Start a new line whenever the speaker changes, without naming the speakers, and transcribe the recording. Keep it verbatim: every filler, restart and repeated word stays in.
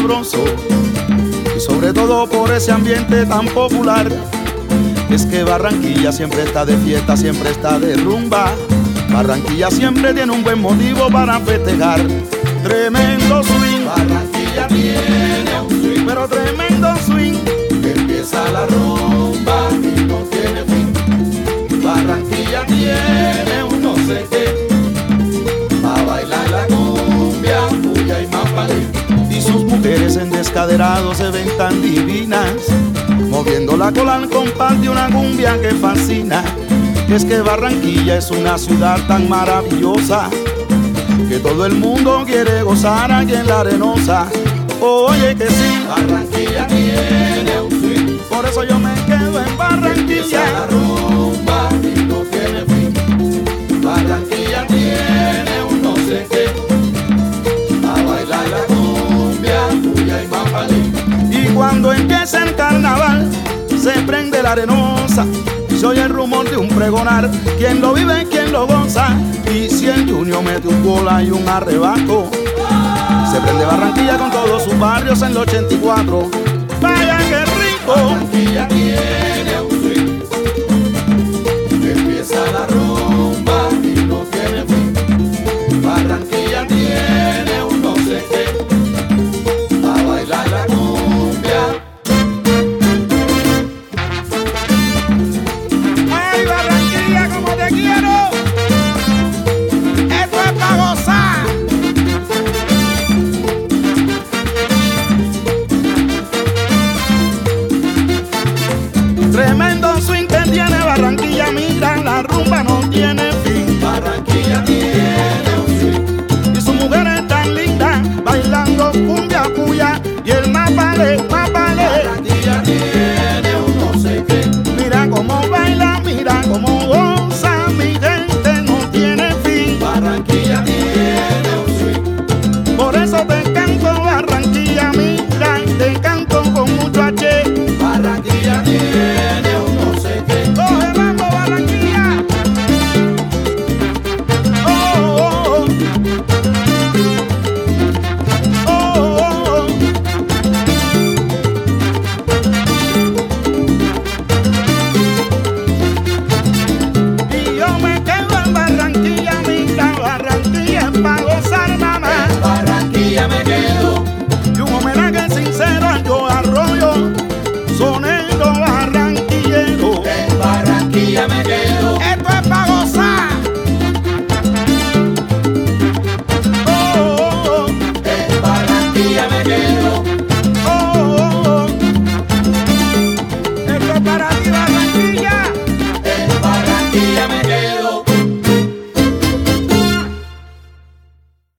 sabroso y sobre todo por ese ambiente tan popular. Es que Barranquilla siempre está de fiesta, siempre está de rumba. Barranquilla siempre tiene un buen motivo para festejar. Tremendo swing,
Barranquilla tiene un swing,
pero tremendo swing.
Empieza la rumba y no tiene fin. Barranquilla tiene un no sé qué, pa' bailar la cumbia, puya y mapalé.
Y sus mujeres en descaderado se ven tan divinas, moviendo la cola al compás de una cumbia que fascina. Es que Barranquilla es una ciudad tan maravillosa que todo el mundo quiere gozar aquí en la Arenosa. Oye que sí,
Barranquilla tiene un swing,
por eso yo me quedo en
empieza
Barranquilla.
la rumba y no tiene fin. Barranquilla tiene un no sé qué, pa' bailar la cumbia, puya y mapalé.
Y cuando empieza el carnaval se prende la Arenosa, se oye el rumor de un pregonar. Quien lo vive, quien lo goza. Y si el Junior mete un bola y un arrebato, se prende Barranquilla con todos sus barrios en el ochenta y cuatro. ¡Vaya qué rico!
Barranquilla tiene un swing, empieza la rumba y no tiene fin. Barranquilla tiene un no sé qué, pa' bailar la cumbia.
¡Ay, Barranquilla, como te quiero! ¡Esto es pa' gozar! Tremendo swing que tiene Barranquilla, mira, la rumba no tiene fin.
Barranquilla tiene un swing,
Y sus mujeres tan lindas, bailando cumbia, puya, y el mapale, mapale.
Barranquilla tiene un no sé qué.
Mira cómo baila, mira cómo goza, mi gente no tiene fin.
Barranquilla tiene un swing,
Por eso te canto Barranquilla, mira, y te canto con mucho H.
Barranquilla tiene un no sé qué.
Coge mambo, Barranquilla. Oh, oh, oh. Oh, oh, oh. Y yo me quedo en Barranquilla, mira, Barranquilla es pa' gozar nada más.
En Barranquilla me quedo,
Y un homenaje sincero al Joe